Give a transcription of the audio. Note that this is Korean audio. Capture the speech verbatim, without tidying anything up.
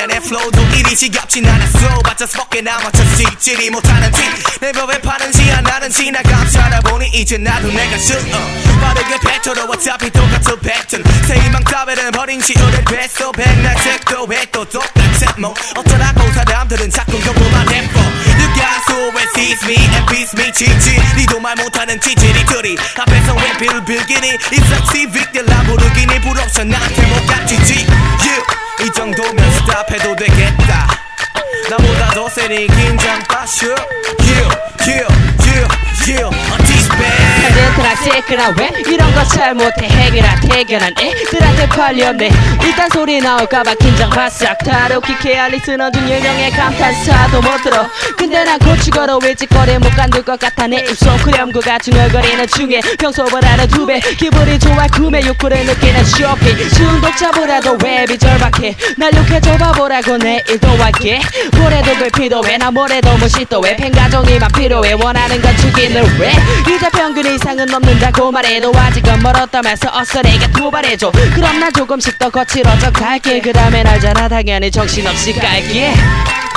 아니야 내 플로우도 이리 지겹진 않았어 봤자 스먹게 남아쳐 씻지리 못하는지 내 벽에 파는지 안 하는지 나 감싸다보니 이제 나도 내가 싫어 빠르게 뱉어도 어차피 똑같은 패턴 새 희망 따위는 버린 지 오래됐어 백날 책도 해도 똑같은 뭐 어쩌라고 사람들은 자꾸 욕만 해봐 You got so it sees me and beats me 지지 니도 말 못하는 지지리들이 앞에서 왜 빌빌기니 이 섹시 빅들 나 부르기니 부럽서 나한테 못 갇히지 You 이 정도면 스탑해도 되겠다 나보다 더 세니 긴장 빠슈 You You You You on this bed 얘들아 새끼라 왜 이런 거 잘못해 해결한 대결한 애들한테 팔렸네 일단 소리 나올까봐 긴장 바싹 다루키케 알리스는 중 일명의 감탄사도 못 들어 근데 난 고치고로 일찍거리 못 간둘 것 같아 내 입속 후렴구가 중얼거리는 중에 평소보다는 두 배 기분이 좋아 구매 욕구를 느끼는 쇼핑 중독자보다도 웹이 절박해 날 욕해줘봐보라고 내일도 할게 모래도 글피도 왜 나 모래도 무시도 왜 팬가정이만 필요해 원하는 건 죽이는 왜 이제 평균 이상은 넘는다고 말해도 아직은 멀었다면서 어서 내게 도발해줘 그럼 난 조금씩 더 거칠어져 갈게 그 다음엔 알잖아 당연히 정신없이 깔게